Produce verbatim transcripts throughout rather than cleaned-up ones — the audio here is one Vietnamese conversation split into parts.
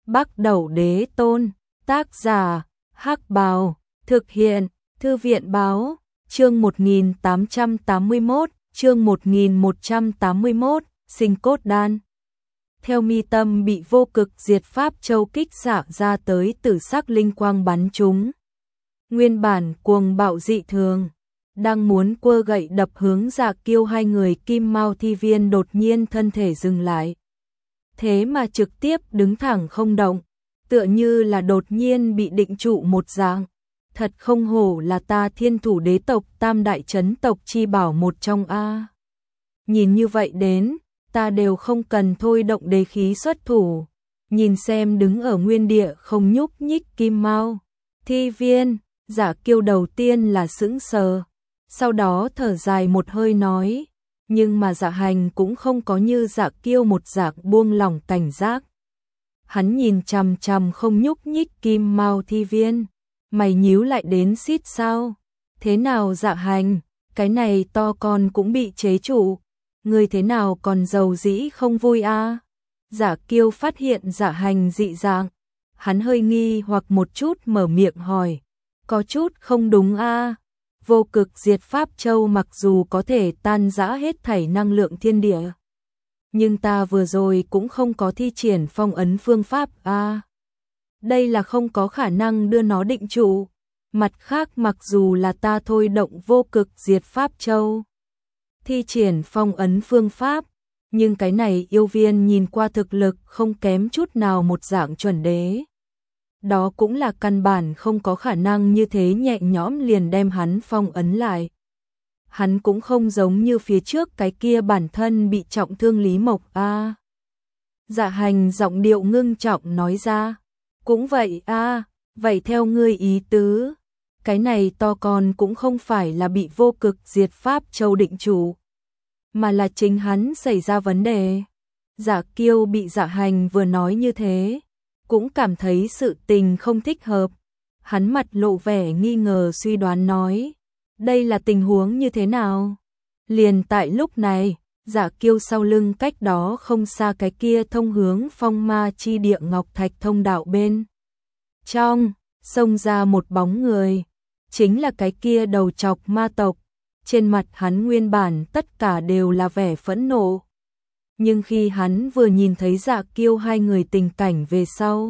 Bắc Đẩu Đế Tôn, tác giả, Hắc Bào, thực hiện, Thư viện Báo, chương một nghìn tám trăm tám mươi mốt, chương một nghìn một trăm tám mươi mốt, Sinh Cốt Đan. Theo mi tâm bị vô cực diệt pháp châu kích xạ ra tới tử sắc linh quang bắn trúng. Nguyên bản cuồng bạo dị thường, đang muốn quơ gậy đập hướng Dạ Kiêu hai người Kim Mao Thi Viên đột nhiên thân thể dừng lại. Thế mà trực tiếp đứng thẳng không động, tựa như là đột nhiên bị định trụ một dạng. Thật không hổ là ta Thiên Thủ Đế tộc tam đại chấn tộc chi bảo một trong a. Nhìn như vậy đến, ta đều không cần thôi động đế khí xuất thủ. Nhìn xem đứng ở nguyên địa không nhúc nhích Kim Mao Thi Viên, Dạ Kiêu đầu tiên là sững sờ, sau đó thở dài một hơi nói, nhưng mà Dạ Hành cũng không có như Dạ Kiêu một dạng buông lỏng cảnh giác. Hắn nhìn chằm chằm không nhúc nhích Kim Mao Thi Viên, mày nhíu lại đến xít sao? Thế nào Dạ Hành, cái này to con cũng bị chế trụ, người thế nào còn giàu dĩ không vui a? À? Dạ Kiêu phát hiện Dạ Hành dị dạng, hắn hơi nghi hoặc một chút mở miệng hỏi, có chút không đúng a? À? Vô cực diệt pháp châu mặc dù có thể tan rã hết thảy năng lượng thiên địa, nhưng ta vừa rồi cũng không có thi triển phong ấn phương pháp a. À? Đây là không có khả năng đưa nó định trụ. Mặt khác mặc dù là ta thôi động vô cực diệt pháp châu, thi triển phong ấn phương pháp, nhưng cái này yêu viên nhìn qua thực lực không kém chút nào một dạng chuẩn đế. Đó cũng là căn bản không có khả năng như thế nhẹ nhõm liền đem hắn phong ấn lại. Hắn cũng không giống như phía trước cái kia bản thân bị trọng thương Lý Mộc a. À. Dạ Hành giọng điệu ngưng trọng nói ra, cũng vậy a, à, vậy theo ngươi ý tứ, cái này to con cũng không phải là bị vô cực diệt pháp châu định chủ, mà là chính hắn xảy ra vấn đề. Dạ Kiêu bị Dạ Hành vừa nói như thế, cũng cảm thấy sự tình không thích hợp. Hắn mặt lộ vẻ nghi ngờ suy đoán nói, đây là tình huống như thế nào? Liền tại lúc này, Dạ Kiêu sau lưng cách đó không xa cái kia thông hướng phong ma chi địa ngọc thạch thông đạo bên trong, xông ra một bóng người, chính là cái kia đầu trọc ma tộc. Trên mặt hắn nguyên bản tất cả đều là vẻ phẫn nộ. Nhưng khi hắn vừa nhìn thấy Dạ Kiêu hai người tình cảnh về sau,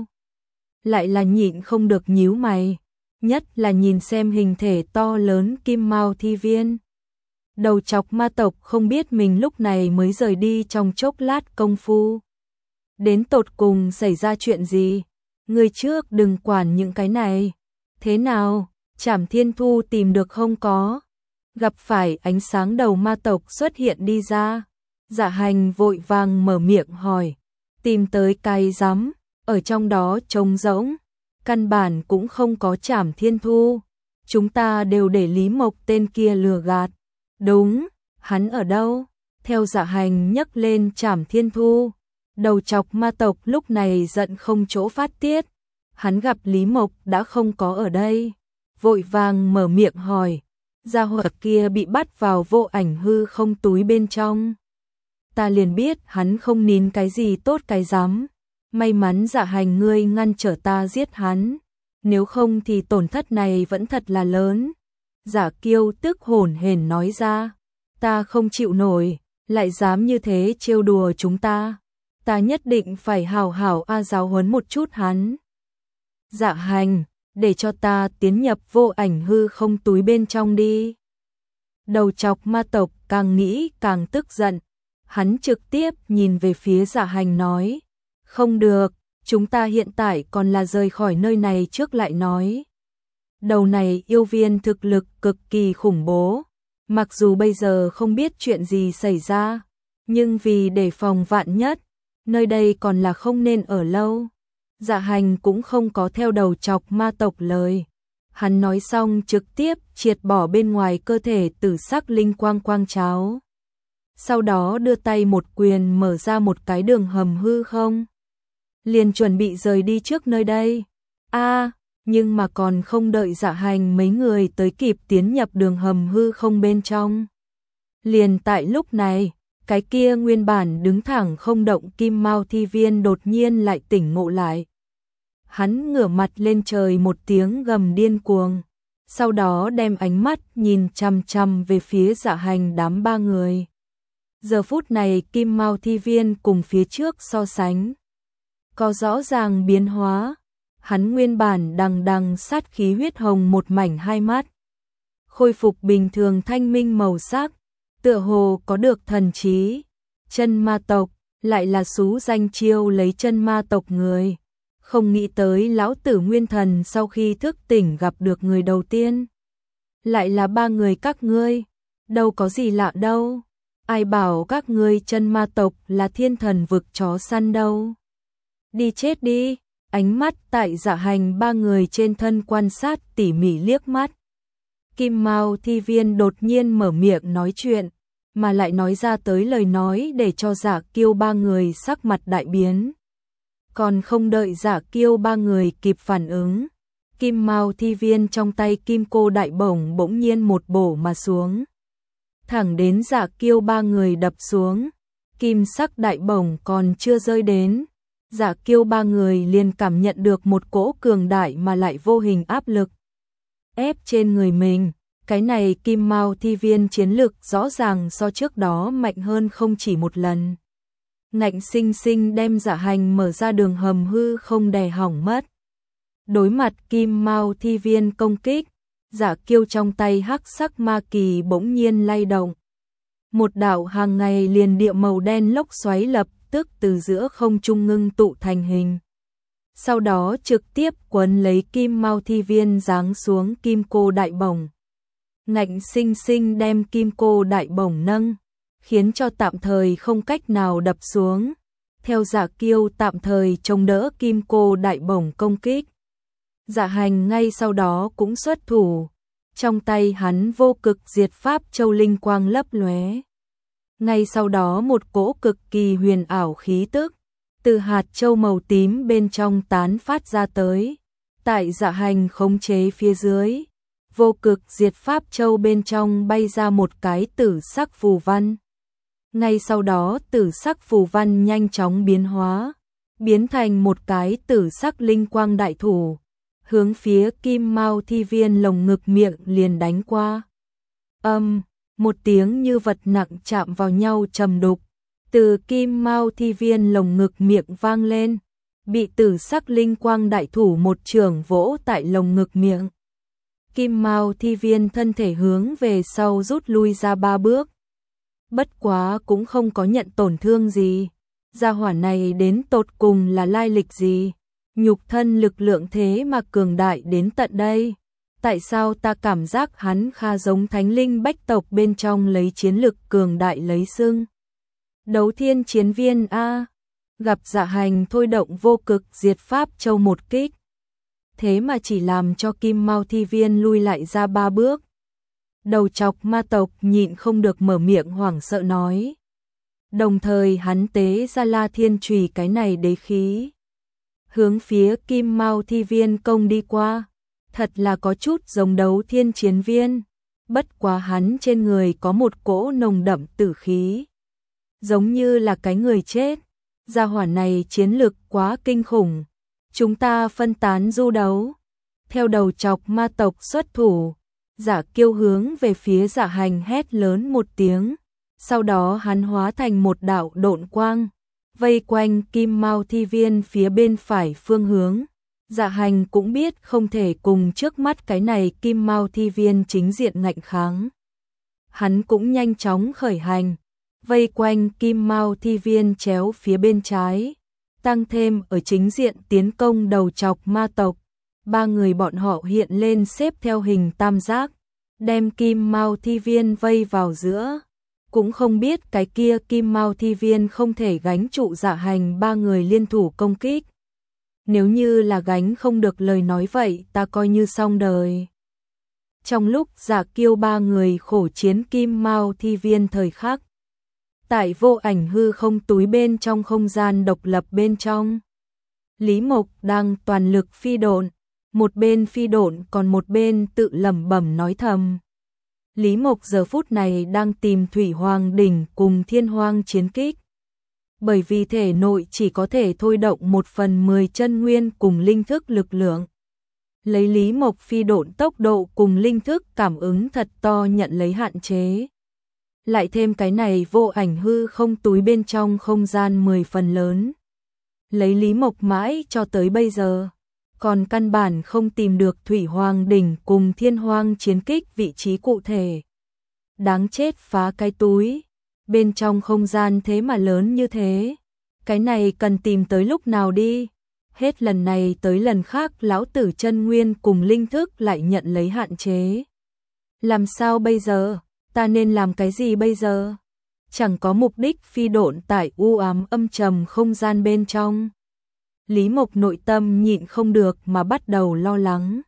lại là nhịn không được nhíu mày, nhất là nhìn xem hình thể to lớn Kim Mao Thi Viên. Đầu trọc ma tộc không biết mình lúc này mới rời đi trong chốc lát công phu. Đến tột cùng xảy ra chuyện gì? Người trước đừng quản những cái này. Thế nào? Trảm Thiên Thu tìm được không có? Gặp phải ánh sáng đầu ma tộc xuất hiện đi ra. Dạ Hành vội vàng mở miệng hỏi. Tìm tới cái rắm, ở trong đó trống rỗng. Căn bản cũng không có Trảm Thiên Thu. Chúng ta đều để Lý Mộc tên kia lừa gạt. Đúng, hắn ở đâu? Theo Dạ Hành nhấc lên Trảm Thiên Thu. Đầu trọc ma tộc lúc này giận không chỗ phát tiết. Hắn gặp Lý Mộc đã không có ở đây. Vội vàng mở miệng hỏi. Gia hỏa kia bị bắt vào vô ảnh hư không túi bên trong. Ta liền biết hắn không nín cái gì tốt cái dám. May mắn Dạ Hành ngươi ngăn trở ta giết hắn. Nếu không thì tổn thất này vẫn thật là lớn. Dạ Kiêu tức hổn hển nói ra. Ta không chịu nổi, lại dám như thế trêu đùa chúng ta. Ta nhất định phải hào hảo a giáo huấn một chút hắn. Dạ Hành, để cho ta tiến nhập vô ảnh hư không túi bên trong đi. Đầu trọc ma tộc càng nghĩ càng tức giận. Hắn trực tiếp nhìn về phía Dạ Hành nói. Không được, chúng ta hiện tại còn là rời khỏi nơi này trước lại nói. Đầu này yêu viên thực lực cực kỳ khủng bố. Mặc dù bây giờ không biết chuyện gì xảy ra, nhưng vì đề phòng vạn nhất, nơi đây còn là không nên ở lâu. Dạ Hành cũng không có theo đầu chọc ma tộc lời. Hắn nói xong trực tiếp triệt bỏ bên ngoài cơ thể tử sắc linh quang quang cháo. Sau đó đưa tay một quyền mở ra một cái đường hầm hư không. Liền chuẩn bị rời đi trước nơi đây. a à, nhưng mà còn không đợi Dạ Hành mấy người tới kịp tiến nhập đường hầm hư không bên trong. Liền tại lúc này, cái kia nguyên bản đứng thẳng không động Kim Mao Thi Viên đột nhiên lại tỉnh ngộ lại. Hắn ngửa mặt lên trời một tiếng gầm điên cuồng, sau đó đem ánh mắt nhìn chằm chằm về phía Dạ Hành đám ba người. Giờ phút này Kim Mao Thi Viên cùng phía trước so sánh có rõ ràng biến hóa, hắn nguyên bản đằng đằng sát khí huyết hồng một mảnh hai mắt, khôi phục bình thường thanh minh màu sắc, tựa hồ có được thần trí. Chân ma tộc, lại là xú danh chiêu lấy chân ma tộc người. Không nghĩ tới lão tử nguyên thần sau khi thức tỉnh gặp được người đầu tiên. Lại là ba người các ngươi, đâu có gì lạ đâu. Ai bảo các ngươi chân ma tộc là thiên thần vực chó săn đâu. Đi chết đi, ánh mắt tại Dạ Hành ba người trên thân quan sát tỉ mỉ liếc mắt. Kim Mao Thi Viên đột nhiên mở miệng nói chuyện, mà lại nói ra tới lời nói để cho Dạ Kiêu ba người sắc mặt đại biến. Còn không đợi Dạ Kiêu ba người kịp phản ứng, Kim Mao Thi Viên trong tay kim cô đại bổng bỗng nhiên một bổ mà xuống. Thẳng đến Dạ Kiêu ba người đập xuống, kim sắc đại bổng còn chưa rơi đến. Dạ Kiêu ba người liền cảm nhận được một cỗ cường đại mà lại vô hình áp lực ép trên người mình. Cái này Kim Mao Thi Viên chiến lực rõ ràng so trước đó mạnh hơn không chỉ một lần. Ngạnh sinh sinh đem Dạ Hành mở ra đường hầm hư không đè hỏng mất. Đối mặt Kim Mao Thi Viên công kích, Dạ Kiêu trong tay hắc sắc ma kỳ bỗng nhiên lay động. Một đạo hàng ngày liền địa màu đen lốc xoáy lập tức từ giữa không trung ngưng tụ thành hình. Sau đó trực tiếp quấn lấy Kim Mao Thi Viên giáng xuống kim cô đại bổng. Ngạnh sinh sinh đem kim cô đại bổng nâng, khiến cho tạm thời không cách nào đập xuống. Theo Dạ Kiêu tạm thời chống đỡ kim cô đại bổng công kích. Dạ Hành ngay sau đó cũng xuất thủ, trong tay hắn vô cực diệt pháp châu linh quang lấp lóe. Ngay sau đó một cỗ cực kỳ huyền ảo khí tức từ hạt châu màu tím bên trong tán phát ra tới. Tại Dạ Hành khống chế phía dưới, vô cực diệt pháp châu bên trong bay ra một cái tử sắc phù văn. Ngay sau đó tử sắc phù văn nhanh chóng biến hóa, biến thành một cái tử sắc linh quang đại thủ, hướng phía Kim Mao Thi Viên lồng ngực miệng liền đánh qua. Âm, một tiếng như vật nặng chạm vào nhau trầm đục, từ Kim Mao Thi Viên lồng ngực miệng vang lên, bị tử sắc linh quang đại thủ một trường vỗ tại lồng ngực miệng. Kim Mao Thi Viên thân thể hướng về sau rút lui ra ba bước. Bất quá cũng không có nhận tổn thương gì. Gia hỏa này đến tột cùng là lai lịch gì? Nhục thân lực lượng thế mà cường đại đến tận đây. Tại sao ta cảm giác hắn khá giống thánh linh bách tộc bên trong lấy chiến lực cường đại lấy xưng? Đấu thiên chiến viên A. Gặp Dạ Hành thôi động vô cực diệt pháp châu một kích. Thế mà chỉ làm cho Kim Mao Thi Viên lui lại ra ba bước. Đầu chọc ma tộc nhịn không được mở miệng hoảng sợ nói. Đồng thời hắn tế ra La Thiên Chùy cái này đế khí, hướng phía Kim Mao Thi Viên công đi qua. Thật là có chút giống đấu thiên chiến viên, bất quá hắn trên người có một cỗ nồng đậm tử khí, giống như là cái người chết. Gia hỏa này chiến lực quá kinh khủng. Chúng ta phân tán du đấu. Theo đầu chọc ma tộc xuất thủ, Dạ Kiêu hướng về phía Dạ Hành hét lớn một tiếng. Sau đó hắn hóa thành một đạo độn quang, vây quanh Kim Mao Thi Viên phía bên phải phương hướng. Dạ Hành cũng biết không thể cùng trước mắt cái này Kim Mao Thi Viên chính diện ngạnh kháng. Hắn cũng nhanh chóng khởi hành, vây quanh Kim Mao Thi Viên chéo phía bên trái, tăng thêm ở chính diện tiến công đầu chọc ma tộc. Ba người bọn họ hiện lên xếp theo hình tam giác, đem Kim Mao Thi Viên vây vào giữa. Cũng không biết cái kia Kim Mao Thi Viên không thể gánh trụ Dạ Hành ba người liên thủ công kích. Nếu như là gánh không được lời nói vậy ta coi như xong đời. Trong lúc Dạ Kiêu ba người khổ chiến Kim Mao Thi Viên thời khắc, tại vô ảnh hư không túi bên trong không gian độc lập bên trong, Lý Mộc đang toàn lực phi độn, một bên phi độn còn một bên tự lẩm bẩm nói thầm. Lý Mộc giờ phút này đang tìm Thủy Hoàng đỉnh cùng Thiên Hoang chiến kích. bởi vì thể nội chỉ có thể thôi động một phần mười chân nguyên cùng linh thức lực lượng. Lấy Lý Mộc phi độn tốc độ cùng linh thức cảm ứng thật to nhận lấy hạn chế. Lại thêm cái này vô ảnh hư không túi bên trong không gian mười phần lớn. Lấy Lý Mộc mãi cho tới bây giờ, còn căn bản không tìm được Thủy Hoàng đỉnh cùng Thiên Hoang chiến kích vị trí cụ thể. Đáng chết, phá cái túi, bên trong không gian thế mà lớn như thế. Cái này cần tìm tới lúc nào đi? Hết lần này tới lần khác lão tử chân nguyên cùng linh thức lại nhận lấy hạn chế. Làm sao bây giờ? Ta nên làm cái gì bây giờ? Chẳng có mục đích phi độn tại u ám âm trầm không gian bên trong. Lý Mộc nội tâm nhịn không được mà bắt đầu lo lắng.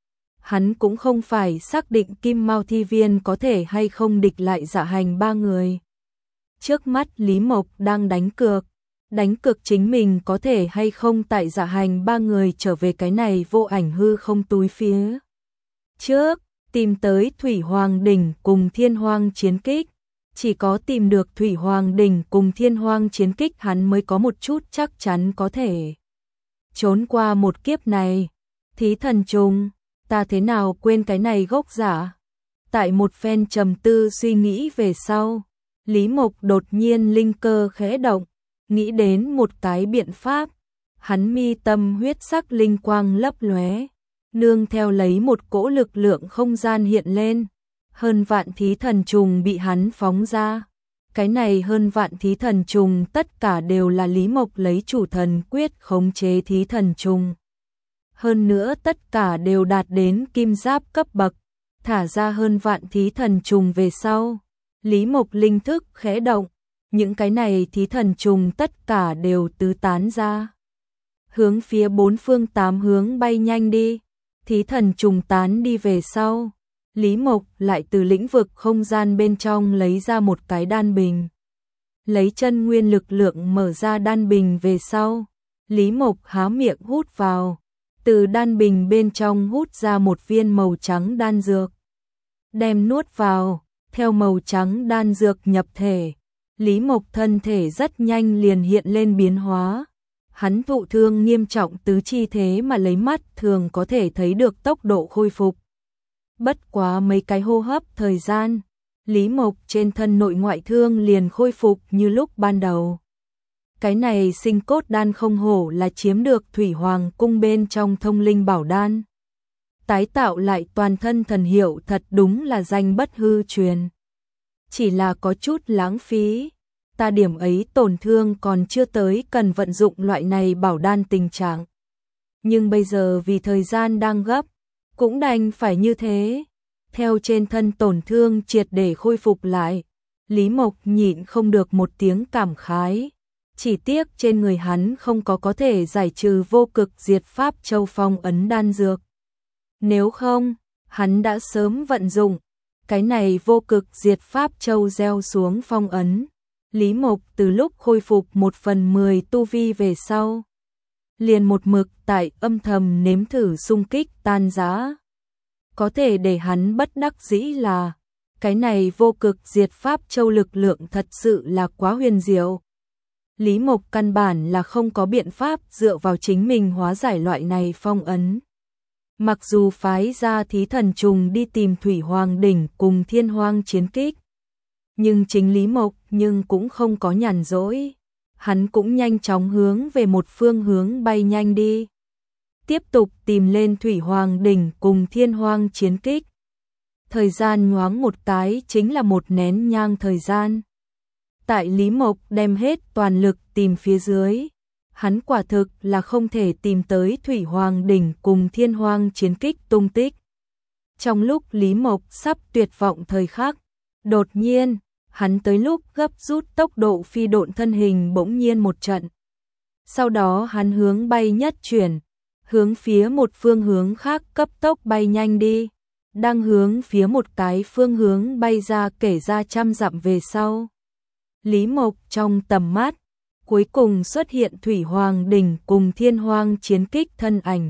Hắn cũng không phải xác định Kim Mao Thi Viên có thể hay không địch lại Dạ Hành ba người. Trước mắt Lý Mộc đang đánh cược, đánh cược chính mình có thể hay không tại Dạ Hành ba người trở về cái này vô ảnh hư không túi phía trước, tìm tới Thủy Hoàng đỉnh cùng Thiên Hoang chiến kích. Chỉ có tìm được Thủy Hoàng đỉnh cùng Thiên Hoang chiến kích hắn mới có một chút chắc chắn có thể trốn qua một kiếp này. Thí thần trùng, ta thế nào quên cái này gốc giả. Tại một phen trầm tư suy nghĩ về sau, Lý Mộc đột nhiên linh cơ khẽ động, nghĩ đến một cái biện pháp. Hắn mi tâm huyết sắc linh quang lấp lóe, nương theo lấy một cỗ lực lượng không gian hiện lên. Hơn vạn thí thần trùng bị hắn phóng ra. Cái này hơn vạn thí thần trùng tất cả đều là Lý Mộc lấy chủ thần quyết khống chế thí thần trùng. Hơn nữa tất cả đều đạt đến kim giáp cấp bậc. Thả ra hơn vạn thí thần trùng về sau, Lý Mộc linh thức khẽ động, những cái này thí thần trùng tất cả đều tứ tán ra. Hướng phía bốn phương tám hướng bay nhanh đi, thí thần trùng tán đi về sau. Lý Mộc lại từ lĩnh vực không gian bên trong lấy ra một cái đan bình. Lấy chân nguyên lực lượng mở ra đan bình về sau, Lý Mộc há miệng hút vào, từ đan bình bên trong hút ra một viên màu trắng đan dược. Đem nuốt vào, theo màu trắng đan dược nhập thể, Lý Mộc thân thể rất nhanh liền hiện lên biến hóa. Hắn thụ thương nghiêm trọng tứ chi thế mà lấy mắt thường có thể thấy được tốc độ khôi phục. Bất quá mấy cái hô hấp thời gian, Lý Mộc trên thân nội ngoại thương liền khôi phục như lúc ban đầu. Cái này sinh cốt đan không hổ là chiếm được Thủy Hoàng cung bên trong thông linh bảo đan. Tái tạo lại toàn thân thần hiệu thật đúng là danh bất hư truyền. Chỉ là có chút lãng phí, ta điểm ấy tổn thương còn chưa tới cần vận dụng loại này bảo đan tình trạng. Nhưng bây giờ vì thời gian đang gấp, cũng đành phải như thế. Theo trên thân tổn thương triệt để khôi phục lại, Lý Mộc nhịn không được một tiếng cảm khái. Chỉ tiếc trên người hắn không có có thể giải trừ vô cực diệt pháp châu phong ấn đan dược. Nếu không, hắn đã sớm vận dụng cái này vô cực diệt pháp châu gieo xuống phong ấn. Lý Mộc từ lúc khôi phục một phần mười tu vi về sau, liền một mực tại âm thầm nếm thử xung kích tan rã. Có thể để hắn bất đắc dĩ là, cái này vô cực diệt pháp châu lực lượng thật sự là quá huyền diệu. Lý Mộc căn bản là không có biện pháp dựa vào chính mình hóa giải loại này phong ấn. Mặc dù phái ra thí thần trùng đi tìm Thủy Hoàng đỉnh cùng Thiên Hoang chiến kích, nhưng chính Lý Mộc nhưng cũng không có nhàn rỗi. Hắn cũng nhanh chóng hướng về một phương hướng bay nhanh đi. Tiếp tục tìm lên Thủy Hoàng đỉnh cùng Thiên Hoang chiến kích. Thời gian nhoáng một cái chính là một nén nhang thời gian. Tại Lý Mộc đem hết toàn lực tìm phía dưới, hắn quả thực là không thể tìm tới Thủy Hoàng đỉnh cùng Thiên Hoang chiến kích tung tích. Trong lúc Lý Mộc sắp tuyệt vọng thời khắc, đột nhiên, hắn tới lúc gấp rút tốc độ phi độn thân hình bỗng nhiên một trận. Sau đó hắn hướng bay nhất chuyển, hướng phía một phương hướng khác cấp tốc bay nhanh đi. Đang hướng phía một cái phương hướng bay ra kể ra trăm dặm về sau. Lý Mộc trong tầm mắt, cuối cùng xuất hiện Thủy Hoàng đỉnh cùng Thiên Hoang chiến kích thân ảnh.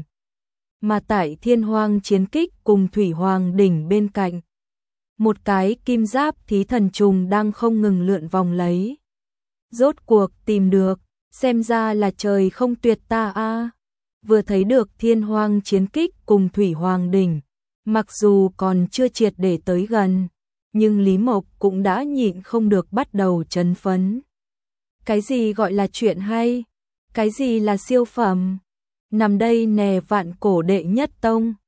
Mà tại Thiên Hoang chiến kích cùng Thủy Hoàng đỉnh bên cạnh, một cái kim giáp thí thần trùng đang không ngừng lượn vòng lấy. rốt cuộc tìm được, xem ra là trời không tuyệt ta a. Vừa thấy được Thiên Hoang chiến kích cùng Thủy Hoàng đỉnh, mặc dù còn chưa triệt để tới gần, nhưng Lý Mộc cũng đã nhịn không được bắt đầu chấn phấn. Cái gì gọi là chuyện hay? Cái gì là siêu phẩm? Nằm đây nè vạn cổ đệ nhất tông,